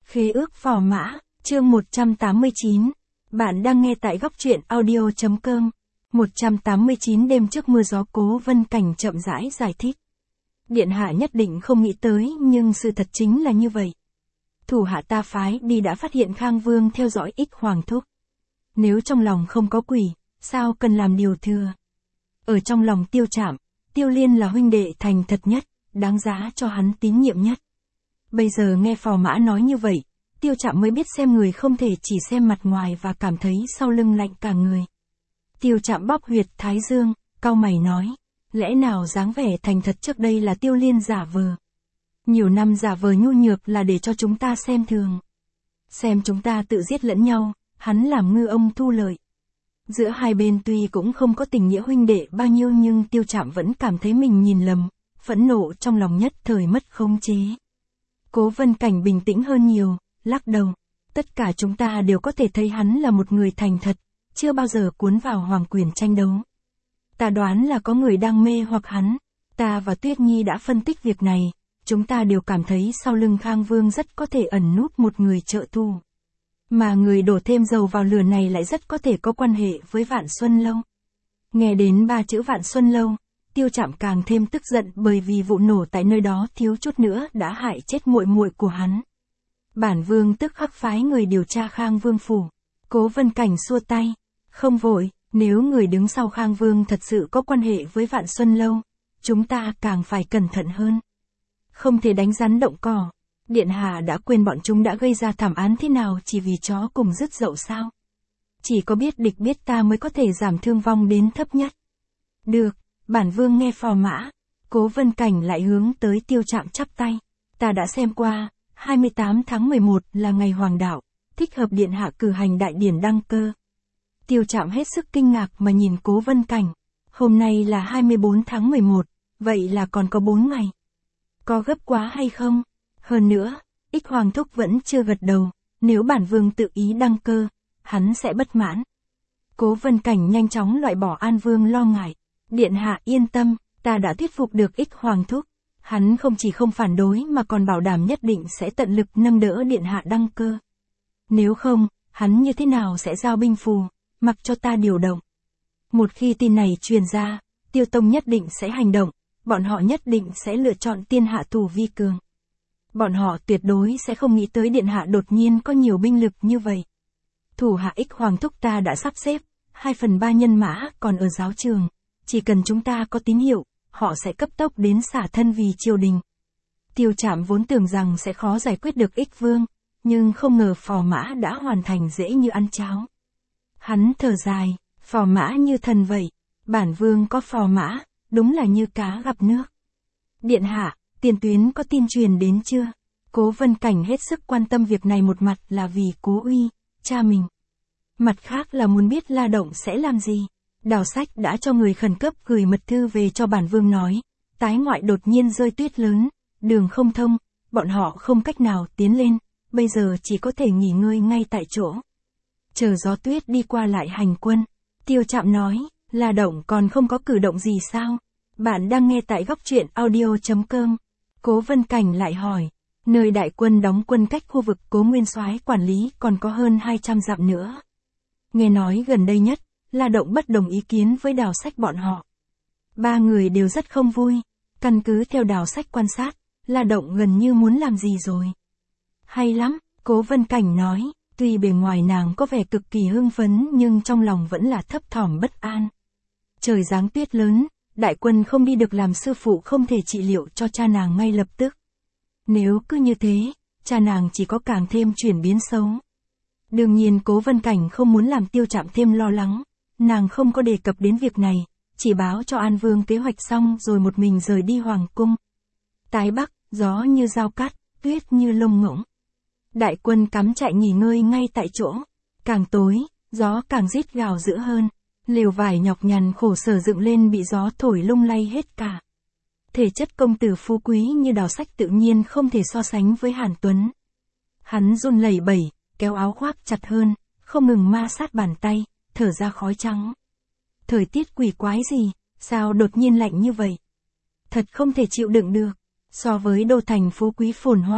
Khế ước phò mã, chương 189. Bạn đang nghe tại góc truyện audio.com. 189 đêm trước mưa gió, Cố Vân Cảnh chậm rãi giải thích. Điện hạ nhất định không nghĩ tới, nhưng sự thật chính là như vậy. Thủ hạ ta phái đi đã phát hiện Khang Vương theo dõi Ích Hoàng thúc. Nếu trong lòng không có quỷ, sao cần làm điều thừa? Ở trong lòng Tiêu Trạm, Tiêu Liên là huynh đệ thành thật nhất, đáng giá cho hắn tín nhiệm nhất. Bây giờ nghe phò mã nói như vậy, Tiêu Trạm mới biết xem người không thể chỉ xem mặt ngoài và cảm thấy sau lưng lạnh cả người. Tiêu Trạm bóp huyệt thái dương, cau mày nói, lẽ nào dáng vẻ thành thật trước đây là Tiêu Liên giả vờ? Nhiều năm giả vờ nhu nhược là để cho chúng ta xem thường. Xem chúng ta tự giết lẫn nhau, hắn làm ngư ông thu lợi. Giữa hai bên tuy cũng không có tình nghĩa huynh đệ bao nhiêu, nhưng Tiêu Trạm vẫn cảm thấy mình nhìn lầm, phẫn nộ trong lòng nhất thời mất khống chế. Cố Vân Cảnh bình tĩnh hơn nhiều, lắc đầu. Tất cả chúng ta đều có thể thấy hắn là một người thành thật, chưa bao giờ cuốn vào hoàng quyền tranh đấu. Ta đoán là có người đang mê hoặc hắn. Ta và Tuyết Nhi đã phân tích việc này, chúng ta đều cảm thấy sau lưng Khang Vương rất có thể ẩn núp một người trợ thù. Mà người đổ thêm dầu vào lửa này lại rất có thể có quan hệ với Vạn Xuân Lâu. Nghe đến 3 chữ Vạn Xuân Lâu, Tiêu Trạm càng thêm tức giận, bởi vì vụ nổ tại nơi đó thiếu chút nữa đã hại chết muội muội của hắn. Bản vương tức khắc phái người điều tra Khang Vương phủ. Cố Vân Cảnh xua tay, không vội, nếu người đứng sau Khang Vương thật sự có quan hệ với Vạn Xuân Lâu, chúng ta càng phải cẩn thận hơn. Không thể đánh rắn động cỏ. Điện hạ đã quên bọn chúng đã gây ra thảm án thế nào chỉ vì chó cùng rứt dậu sao? Chỉ có biết địch biết ta mới có thể giảm thương vong đến thấp nhất. Được, bản vương nghe phò mã. Cố Vân Cảnh lại hướng tới Tiêu Trạm chắp tay. Ta đã xem qua, 28 tháng 11 là ngày hoàng đạo, thích hợp điện hạ cử hành đại điển đăng cơ. Tiêu Trạm hết sức kinh ngạc mà nhìn Cố Vân Cảnh. Hôm nay là 24 tháng 11, vậy là còn có 4 ngày. Có gấp quá hay không? Hơn nữa, Ích Hoàng thúc vẫn chưa gật đầu, nếu bản vương tự ý đăng cơ, hắn sẽ bất mãn. Cố Vân Cảnh nhanh chóng loại bỏ An Vương lo ngại. Điện hạ yên tâm, ta đã thuyết phục được Ích Hoàng thúc. Hắn không chỉ không phản đối mà còn bảo đảm nhất định sẽ tận lực nâng đỡ điện hạ đăng cơ. Nếu không, hắn như thế nào sẽ giao binh phù, mặc cho ta điều động. Một khi tin này truyền ra, Tiêu Tông nhất định sẽ hành động, bọn họ nhất định sẽ lựa chọn tiên hạ thủ vi cường. Bọn họ tuyệt đối sẽ không nghĩ tới điện hạ đột nhiên có nhiều binh lực như vậy. Thủ hạ Ích Hoàng thúc ta đã sắp xếp, 2/3 nhân mã còn ở giáo trường, chỉ cần chúng ta có tín hiệu, họ sẽ cấp tốc đến xả thân vì triều đình. Tiêu Trạm vốn tưởng rằng sẽ khó giải quyết được Ích Vương, nhưng không ngờ phò mã đã hoàn thành dễ như ăn cháo. Hắn thở dài, phò mã như thần vậy, bản vương có phò mã, đúng là như cá gặp nước. Điện hạ, tiền tuyến có tin truyền đến chưa? Cố Vân Cảnh hết sức quan tâm việc này, một mặt là vì Cố Uy, cha mình. Mặt khác là muốn biết La Động sẽ làm gì. Đào Sách đã cho người khẩn cấp gửi mật thư về cho bản vương nói, tái ngoại đột nhiên rơi tuyết lớn, đường không thông, bọn họ không cách nào tiến lên, bây giờ chỉ có thể nghỉ ngơi ngay tại chỗ. Chờ gió tuyết đi qua lại hành quân. Tiêu Trạm nói, La Động còn không có cử động gì sao? Bạn đang nghe tại góc truyện audio.com. Cố Vân Cảnh lại hỏi, nơi đại quân đóng quân cách khu vực Cố Nguyên Soái quản lý còn có hơn 200 dặm nữa. Nghe nói gần đây nhất, La Động bất đồng ý kiến với Đào Sách bọn họ. 3 người đều rất không vui, căn cứ theo Đào Sách quan sát, La Động gần như muốn làm gì rồi. Hay lắm, Cố Vân Cảnh nói, tuy bề ngoài nàng có vẻ cực kỳ hưng phấn nhưng trong lòng vẫn là thấp thỏm bất an. Trời giáng tuyết lớn, đại quân không đi được làm sư phụ không thể trị liệu cho cha nàng ngay lập tức. Nếu cứ như thế, cha nàng chỉ có càng thêm chuyển biến xấu. Đương nhiên Cố Vân Cảnh không muốn làm Tiêu Trạm thêm lo lắng, nàng không có đề cập đến việc này, chỉ báo cho An Vương kế hoạch xong rồi một mình rời đi hoàng cung. Tái Bắc, gió như dao cắt, tuyết như lông ngỗng. Đại quân cắm trại nghỉ ngơi ngay tại chỗ, càng tối, gió càng rít gào dữ hơn. Lều vải nhọc nhằn khổ sở dựng lên bị gió thổi lung lay hết cả. Thể chất công tử phú quý như Đào Sách tự nhiên không thể so sánh với Hàn Tuấn. Hắn run lẩy bẩy, kéo áo khoác chặt hơn, không ngừng ma sát bàn tay, thở ra khói trắng. Thời tiết quỷ quái gì, sao đột nhiên lạnh như vậy? Thật không thể chịu đựng được. So với đô thành phú quý phồn hoa,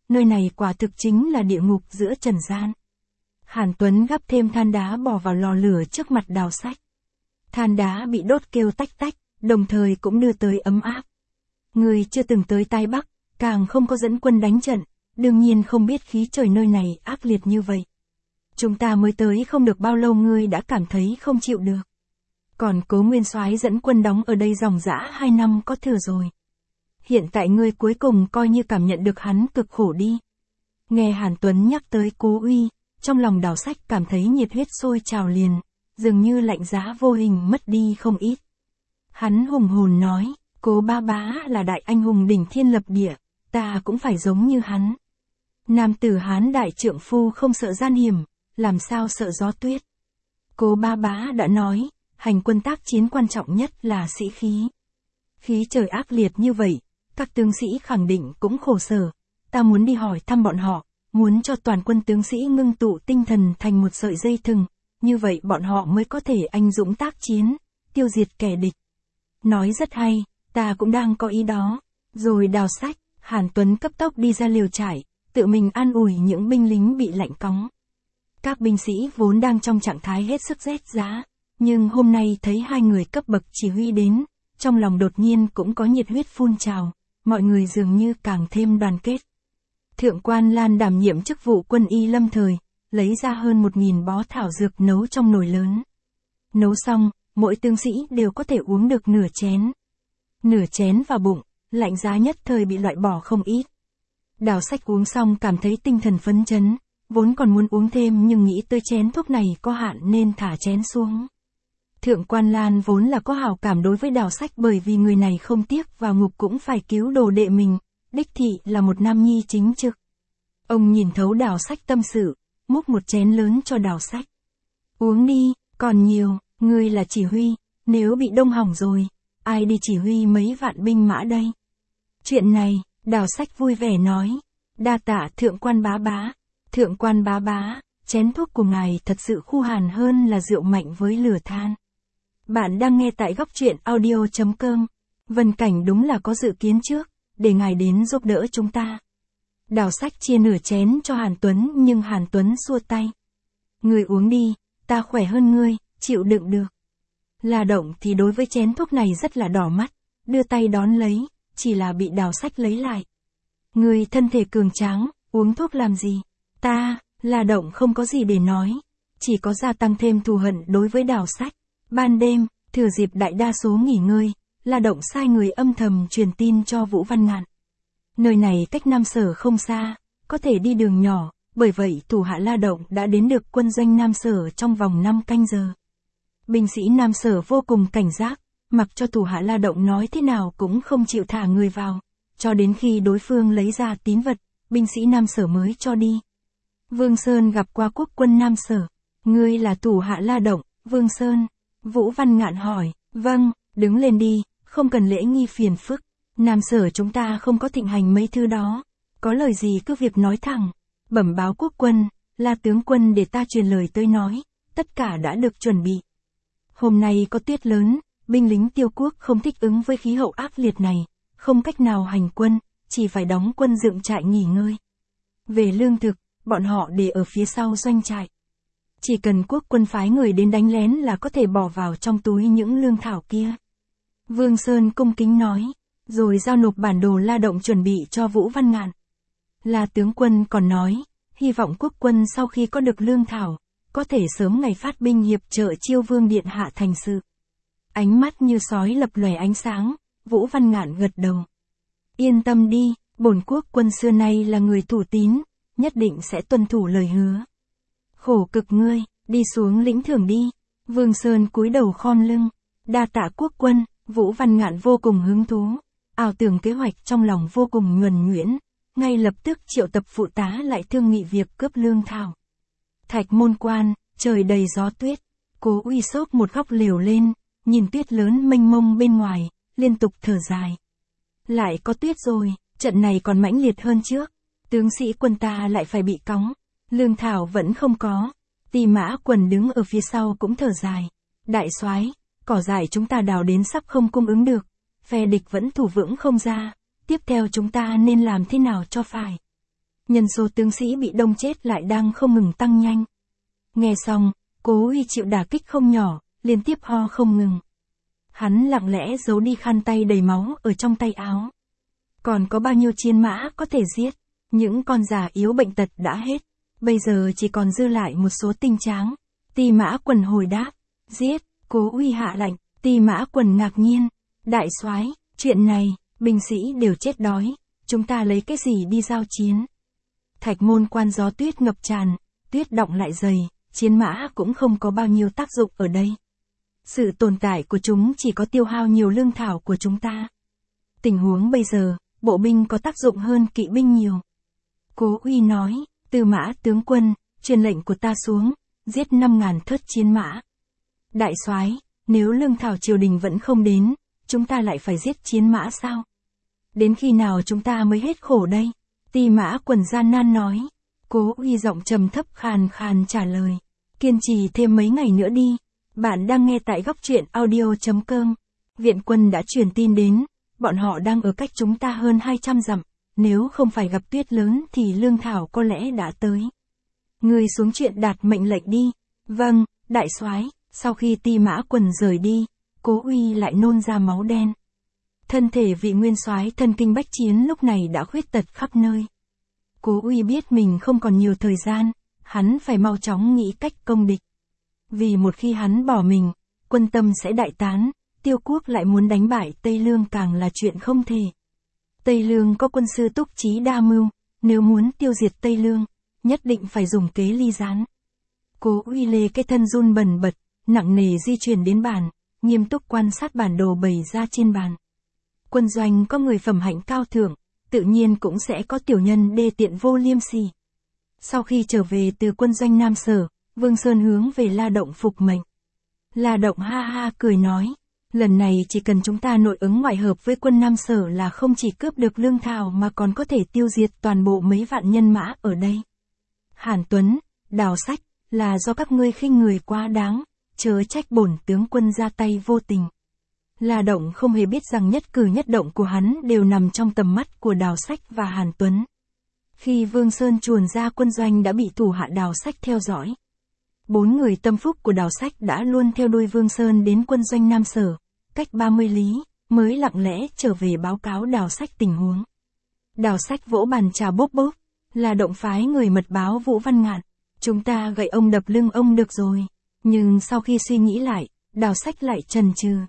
nơi này quả thực chính là địa ngục giữa trần gian. Hàn Tuấn gắp thêm than đá bỏ vào lò lửa trước mặt Đào Sách. Than đá bị đốt kêu tách tách, đồng thời cũng đưa tới ấm áp. Ngươi chưa từng tới Tây Bắc, càng không có dẫn quân đánh trận, đương nhiên không biết khí trời nơi này ác liệt như vậy. Chúng ta mới tới không được bao lâu ngươi đã cảm thấy không chịu được. Còn Cố Nguyên Soái dẫn quân đóng ở đây dòng dã 2 năm có thừa rồi. Hiện tại ngươi cuối cùng coi như cảm nhận được hắn cực khổ đi. Nghe Hàn Tuấn nhắc tới Cố Uy, trong lòng Đào Sách cảm thấy nhiệt huyết sôi trào liền, dường như lạnh giá vô hình mất đi không ít. Hắn hùng hồn nói, Cố ba bá là đại anh hùng đỉnh thiên lập địa, ta cũng phải giống như hắn. Nam tử Hán đại trượng phu không sợ gian hiểm, làm sao sợ gió tuyết. Cố ba bá đã nói, hành quân tác chiến quan trọng nhất là sĩ khí. Khí trời ác liệt như vậy, các tướng sĩ khẳng định cũng khổ sở. Ta muốn đi hỏi thăm bọn họ, muốn cho toàn quân tướng sĩ ngưng tụ tinh thần thành một sợi dây thừng, như vậy bọn họ mới có thể anh dũng tác chiến, tiêu diệt kẻ địch. Nói rất hay, ta cũng đang có ý đó. Rồi Đào Sách, Hàn Tuấn cấp tốc đi ra liều trại, tự mình an ủi những binh lính bị lạnh cóng. Các binh sĩ vốn đang trong trạng thái hết sức rét giá, nhưng hôm nay thấy hai người cấp bậc chỉ huy đến, trong lòng đột nhiên cũng có nhiệt huyết phun trào, mọi người dường như càng thêm đoàn kết. Thượng quan Lan đảm nhiệm chức vụ quân y lâm thời, lấy ra hơn 1000 bó thảo dược nấu trong nồi lớn. Nấu xong, mỗi tướng sĩ đều có thể uống được nửa chén. Nửa chén vào bụng, lạnh giá nhất thời bị loại bỏ không ít. Đào Sách uống xong cảm thấy tinh thần phấn chấn, vốn còn muốn uống thêm nhưng nghĩ tới chén thuốc này có hạn nên thả chén xuống. Thượng quan Lan vốn là có hảo cảm đối với Đào Sách bởi vì người này không tiếc vào ngục cũng phải cứu đồ đệ mình, đích thị là một nam nhi chính trực. Ông nhìn thấu Đào Sách tâm sự, múc một chén lớn cho Đào Sách. Uống đi, còn nhiều, ngươi là chỉ huy, nếu bị đông hỏng rồi, ai đi chỉ huy mấy vạn binh mã đây? Chuyện này, Đào Sách vui vẻ nói, đa tạ thượng quan bá bá. Thượng quan bá bá, chén thuốc của ngài thật sự khu hàn hơn là rượu mạnh với lửa than. Bạn đang nghe tại góc truyện audio.com. Vân Cảnh đúng là có dự kiến trước, để ngài đến giúp đỡ chúng ta. Đào Sách chia nửa chén cho Hàn Tuấn nhưng Hàn Tuấn xua tay. Ngươi uống đi, ta khỏe hơn ngươi, chịu đựng được. La Động thì đối với chén thuốc này rất là đỏ mắt, đưa tay đón lấy, chỉ là bị Đào Sách lấy lại. Ngươi thân thể cường tráng, uống thuốc làm gì? Ta, La Động không có gì để nói, chỉ có gia tăng thêm thù hận đối với Đào Sách. Ban đêm, thừa dịp đại đa số nghỉ ngơi, La Động sai người âm thầm truyền tin cho Vũ Văn Ngạn. Nơi này cách Nam Sở không xa, có thể đi đường nhỏ, bởi vậy thủ hạ La Động đã đến được quân doanh Nam Sở trong vòng 5 canh giờ. Binh sĩ Nam Sở vô cùng cảnh giác, mặc cho thủ hạ La Động nói thế nào cũng không chịu thả người vào, cho đến khi đối phương lấy ra tín vật, binh sĩ Nam Sở mới cho đi. Vương Sơn gặp qua quốc quân Nam Sở. Ngươi là thủ hạ La Động, Vương Sơn. Vũ Văn Ngạn hỏi, vâng, đứng lên đi, không cần lễ nghi phiền phức. Nam Sở chúng ta không có thịnh hành mấy thứ đó. Có lời gì cứ việc nói thẳng. Bẩm báo quốc quân, La tướng quân để ta truyền lời tới nói, tất cả đã được chuẩn bị. Hôm nay có tuyết lớn, binh lính Tiêu quốc không thích ứng với khí hậu ác liệt này, không cách nào hành quân, chỉ phải đóng quân dựng trại nghỉ ngơi. Về lương thực, bọn họ để ở phía sau doanh trại. Chỉ cần quốc quân phái người đến đánh lén là có thể bỏ vào trong túi những lương thảo kia. Vương Sơn cung kính nói, rồi giao nộp bản đồ La Động chuẩn bị cho Vũ Văn Ngạn. La tướng quân còn nói, hy vọng quốc quân sau khi có được lương thảo, có thể sớm ngày phát binh hiệp trợ Chiêu Vương điện hạ thành sự. Ánh mắt như sói lập lòe ánh sáng, Vũ Văn Ngạn gật đầu. Yên tâm đi, bổn quốc quân xưa nay là người thủ tín, nhất định sẽ tuân thủ lời hứa. Khổ cực ngươi, đi xuống lĩnh thưởng đi. Vương Sơn cúi đầu khom lưng. Đa tạ quốc quân, Vũ Văn Ngạn vô cùng hứng thú. Ảo tưởng kế hoạch trong lòng vô cùng nhuần nhuyễn. Ngay lập tức triệu tập phụ tá lại thương nghị việc cướp lương thảo. Thạch Môn Quan, trời đầy gió tuyết. Cố Uy xốc một góc lều lên, nhìn tuyết lớn mênh mông bên ngoài, liên tục thở dài. Lại có tuyết rồi, trận này còn mãnh liệt hơn trước. Tướng sĩ quân ta lại phải bị cóng. Lương thảo vẫn không có. Tỳ Mã Quần đứng ở phía sau cũng thở dài. Đại soái, cỏ dại chúng ta đào đến sắp không cung ứng được. Phe địch vẫn thủ vững không ra. Tiếp theo chúng ta nên làm thế nào cho phải? Nhân số tướng sĩ bị đông chết lại đang không ngừng tăng nhanh. Nghe xong, Cố Uy chịu đả kích không nhỏ, liên tiếp ho không ngừng. Hắn lặng lẽ giấu đi khăn tay đầy máu ở trong tay áo. Còn có bao nhiêu chiến mã có thể giết? Những con già yếu bệnh tật đã hết. Bây giờ chỉ còn dư lại một số tinh tráng. Ti Mã Quần hồi đáp. Giết, Cố Uy hạ lệnh. Ti Mã Quần ngạc nhiên. Đại soái, chuyện này, binh sĩ đều chết đói. Chúng ta lấy cái gì đi giao chiến? Thạch Môn Quan gió tuyết ngập tràn, tuyết đọng lại dày, chiến mã cũng không có bao nhiêu tác dụng ở đây. Sự tồn tại của chúng chỉ có tiêu hao nhiều lương thảo của chúng ta. Tình huống bây giờ, bộ binh có tác dụng hơn kỵ binh nhiều. Cố Uy nói, Tư Mã tướng quân, truyền lệnh của ta xuống, giết 5.000 thớt chiến mã. Đại soái, nếu lương thảo triều đình vẫn không đến, chúng ta lại phải giết chiến mã sao? Đến khi nào chúng ta mới hết khổ đây? Ti Mã Quần gian nan nói. Cố Uy giọng trầm thấp khàn khàn trả lời. Kiên trì thêm mấy ngày nữa đi. Bạn đang nghe tại góc truyện audio.com. Viện quân đã truyền tin đến, bọn họ đang ở cách chúng ta hơn 200 dặm. Nếu không phải gặp tuyết lớn thì lương thảo có lẽ đã tới. Người xuống chuyện đạt mệnh lệnh đi. Vâng, đại soái. Sau khi Ti Mã Quần rời đi, Cố Uy lại nôn ra máu đen. Thân thể vị nguyên soái thân kinh bách chiến lúc này đã khuyết tật khắp nơi. Cố Uy biết mình không còn nhiều thời gian, hắn phải mau chóng nghĩ cách công địch. Vì một khi hắn bỏ mình, quân Tâm sẽ đại tán, Tiêu Quốc lại muốn đánh bại Tây Lương càng là chuyện không thể. Tây Lương có quân sư Túc Chí đa mưu, nếu muốn tiêu diệt Tây Lương, nhất định phải dùng kế ly gián. Cố Uy lê cái thân run bần bật, nặng nề di chuyển đến bàn, nghiêm túc quan sát bản đồ bày ra trên bàn. Quân doanh có người phẩm hạnh cao thượng, tự nhiên cũng sẽ có tiểu nhân đê tiện vô liêm sỉ. Sau khi trở về từ quân doanh Nam Sở, Vương Sơn hướng về La Động phục mệnh. La Động ha ha cười nói, lần này chỉ cần chúng ta nội ứng ngoại hợp với quân Nam Sở là không chỉ cướp được lương thảo mà còn có thể tiêu diệt toàn bộ mấy vạn nhân mã ở đây. Hàn Tuấn, Đào Sách, là do các ngươi khinh người quá đáng, chớ trách bổn tướng quân ra tay vô tình. La Động không hề biết rằng nhất cử nhất động của hắn đều nằm trong tầm mắt của Đào Sách và Hàn Tuấn. Khi Vương Sơn chuồn ra quân doanh đã bị thủ hạ Đào Sách theo dõi. 4 người tâm phúc của Đào Sách đã luôn theo đuôi Vương Sơn đến quân doanh Nam Sở, cách 30 lý, mới lặng lẽ trở về báo cáo Đào Sách tình huống. Đào Sách vỗ bàn chào bốp bốp, La Động phái người mật báo Vũ Văn Ngạn, chúng ta gậy ông đập lưng ông được rồi. Nhưng sau khi suy nghĩ lại, Đào Sách lại chần chừ.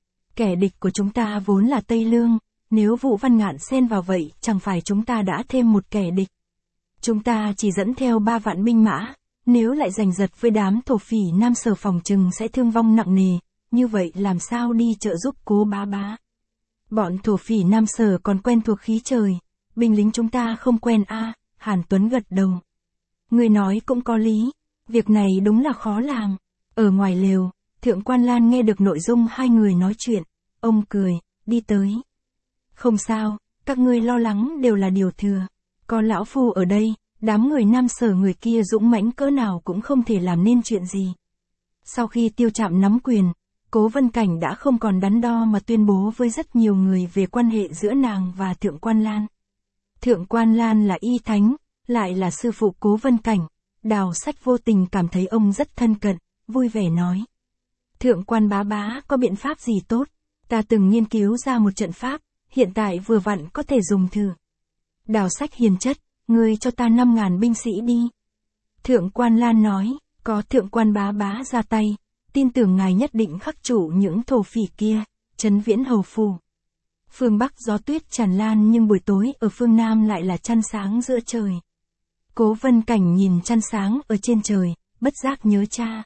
Kẻ địch của chúng ta vốn là Tây Lương, nếu Vũ Văn Ngạn xen vào vậy chẳng phải chúng ta đã thêm một kẻ địch. Chúng ta chỉ dẫn theo 3 vạn binh mã, nếu lại giành giật với đám thổ phỉ Nam Sở phòng trừng sẽ thương vong nặng nề, như vậy làm sao đi trợ giúp Cố bá bá. Bọn thổ phỉ Nam Sở còn quen thuộc khí trời, binh lính chúng ta không quen a. Hàn Tuấn gật đầu. Người nói cũng có lý, việc này đúng là khó làm. Ở ngoài lều, Thượng Quan Lan nghe được nội dung hai người nói chuyện, ông cười, đi tới. Không sao, các ngươi lo lắng đều là điều thừa. Có lão phu ở đây, đám người Nam Sở người kia dũng mãnh cỡ nào cũng không thể làm nên chuyện gì. Sau khi Tiêu Trạm nắm quyền, Cố Vân Cảnh đã không còn đắn đo mà tuyên bố với rất nhiều người về quan hệ giữa nàng và Thượng Quan Lan. Thượng Quan Lan là y thánh, lại là sư phụ Cố Vân Cảnh. Đào Sách vô tình cảm thấy ông rất thân cận, vui vẻ nói. Thượng Quan bá bá có biện pháp gì tốt? Ta từng nghiên cứu ra một trận pháp, hiện tại vừa vặn có thể dùng thử. Đào Sách hiền chất, ngươi cho ta 5.000 binh sĩ đi. Thượng Quan Lan nói, có Thượng Quan bá bá ra tay, tin tưởng ngài nhất định khắc chủ những thổ phỉ kia, trấn viễn hầu phù. Phương Bắc gió tuyết tràn lan nhưng buổi tối ở phương Nam lại là trăng sáng giữa trời. Cố Vân Cảnh nhìn trăng sáng ở trên trời, bất giác nhớ cha.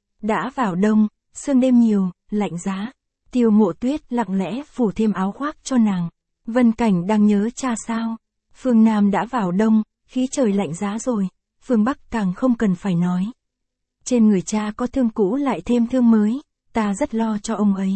Đã vào đông, sương đêm nhiều, lạnh giá. Tiêu Mộ Tuyết lặng lẽ phủ thêm áo khoác cho nàng. Vân Cảnh đang nhớ cha sao? Phương Nam đã vào đông, khí trời lạnh giá rồi, phương Bắc càng không cần phải nói. Trên người cha có thương cũ lại thêm thương mới, ta rất lo cho ông ấy.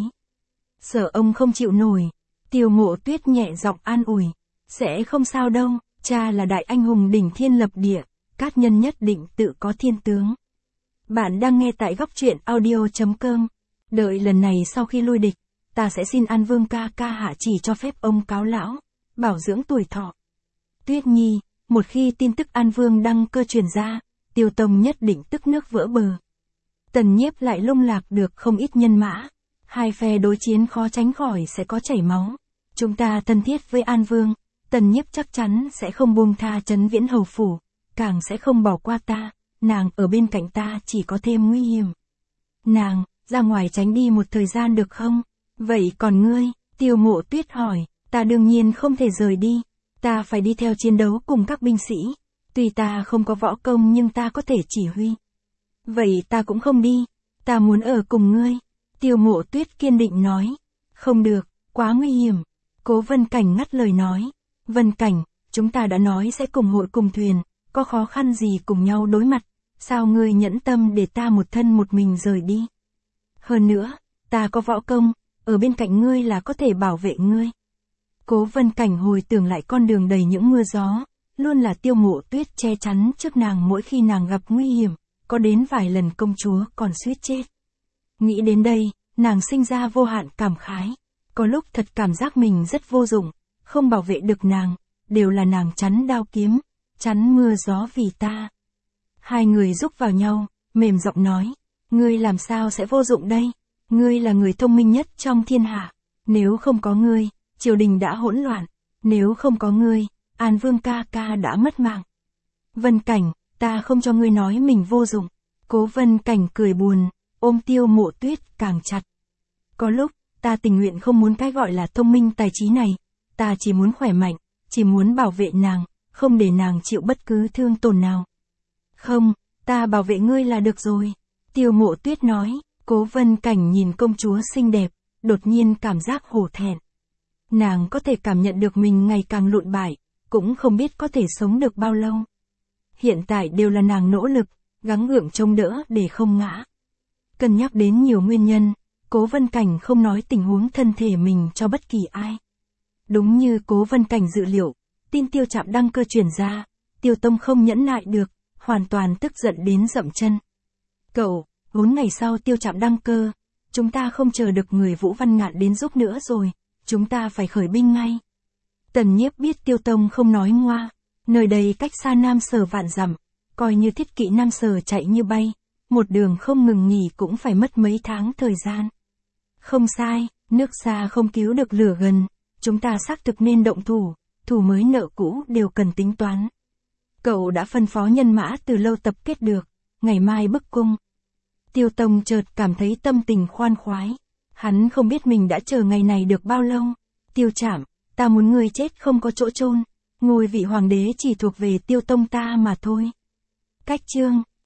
Sợ ông không chịu nổi. Tiêu Mộ Tuyết nhẹ giọng an ủi, sẽ không sao đâu, cha là đại anh hùng đỉnh thiên lập địa, cát nhân nhất định tự có thiên tướng. Bạn đang nghe tại góc truyện audio.com. Đợi lần này sau khi lui địch, ta sẽ xin An Vương ca ca hạ chỉ cho phép ông cáo lão, bảo dưỡng tuổi thọ. Tuyết Nhi, Một khi tin tức An Vương đăng cơ truyền ra, Tiêu Tông nhất định tức nước vỡ bờ. Tần Nhiếp lại lung lạc được không ít nhân mã. Hai phe đối chiến khó tránh khỏi sẽ có chảy máu. Chúng ta thân thiết với An Vương, Tần Nhiếp chắc chắn sẽ không buông tha Trấn Viễn hầu phủ, càng sẽ không bỏ qua ta, nàng ở bên cạnh ta chỉ có thêm nguy hiểm. Nàng, ra ngoài tránh đi một thời gian được không? Vậy còn ngươi? Tiêu Mộ Tuyết hỏi, ta đương nhiên không thể rời đi, ta phải đi theo chiến đấu cùng các binh sĩ, tuy ta không có võ công nhưng ta có thể chỉ huy. Vậy ta cũng không đi, ta muốn ở cùng ngươi. Tiêu Mộ Tuyết kiên định nói, không được, quá nguy hiểm. Cố Vân Cảnh ngắt lời nói, Vân Cảnh, chúng ta đã nói sẽ cùng hội cùng thuyền, có khó khăn gì cùng nhau đối mặt, sao ngươi nhẫn tâm để ta một thân một mình rời đi? Hơn nữa, ta có võ công, ở bên cạnh ngươi là có thể bảo vệ ngươi. Cố Vân Cảnh hồi tưởng lại con đường đầy những mưa gió, luôn là Tiêu Mộ Tuyết che chắn trước nàng mỗi khi nàng gặp nguy hiểm, có đến vài lần công chúa còn suýt chết. Nghĩ đến đây, nàng sinh ra vô hạn cảm khái, có lúc thật cảm giác mình rất vô dụng, không bảo vệ được nàng, đều là nàng chắn đao kiếm, chắn mưa gió vì ta. Hai người rúc vào nhau, mềm giọng nói, ngươi làm sao sẽ vô dụng đây? Ngươi là người thông minh nhất trong thiên hạ, nếu không có ngươi, triều đình đã hỗn loạn, nếu không có ngươi, An Vương ca ca đã mất mạng. Vân Cảnh, ta không cho ngươi nói mình vô dụng. Cố Vân Cảnh cười buồn, ôm Tiêu Mộ Tuyết càng chặt. Có lúc, ta tình nguyện không muốn cái gọi là thông minh tài trí này, ta chỉ muốn khỏe mạnh, chỉ muốn bảo vệ nàng, không để nàng chịu bất cứ thương tổn nào. Không, ta bảo vệ ngươi là được rồi. Tiêu Mộ Tuyết nói. Cố Vân Cảnh nhìn công chúa xinh đẹp, đột nhiên cảm giác hổ thẹn. Nàng có thể cảm nhận được mình ngày càng lụn bại, cũng không biết có thể sống được bao lâu. Hiện tại đều là nàng nỗ lực, gắng gượng chống đỡ để không ngã. Cân nhắc đến nhiều nguyên nhân, Cố Vân Cảnh không nói tình huống thân thể mình cho bất kỳ ai. Đúng như Cố Vân Cảnh dự liệu, tin Tiêu Trạm đăng cơ truyền ra, Tiêu Tông không nhẫn nại được, hoàn toàn tức giận đến dậm chân. Cậu, 4 ngày sau Tiêu Trạm đăng cơ, chúng ta không chờ được người Vũ Văn Ngạn đến giúp nữa rồi, chúng ta phải khởi binh ngay. Tần Nhiếp biết Tiêu Tông không nói ngoa, nơi đây cách xa Nam Sở vạn dặm, coi như thiết kỵ Nam Sở chạy như bay, một đường không ngừng nghỉ cũng phải mất mấy tháng thời gian. Không sai, nước xa không cứu được lửa gần, chúng ta xác thực nên động thủ, thù mới nợ cũ đều cần tính toán. Cậu đã phân phó nhân mã từ lâu tập kết được, ngày mai bức cung. Tiêu Tông chợt cảm thấy tâm tình khoan khoái. Hắn không biết mình đã chờ ngày này được bao lâu. Tiêu Trạm, ta muốn ngươi chết không có chỗ chôn, ngôi vị hoàng đế chỉ thuộc về Tiêu Tông ta mà thôi. Cách chương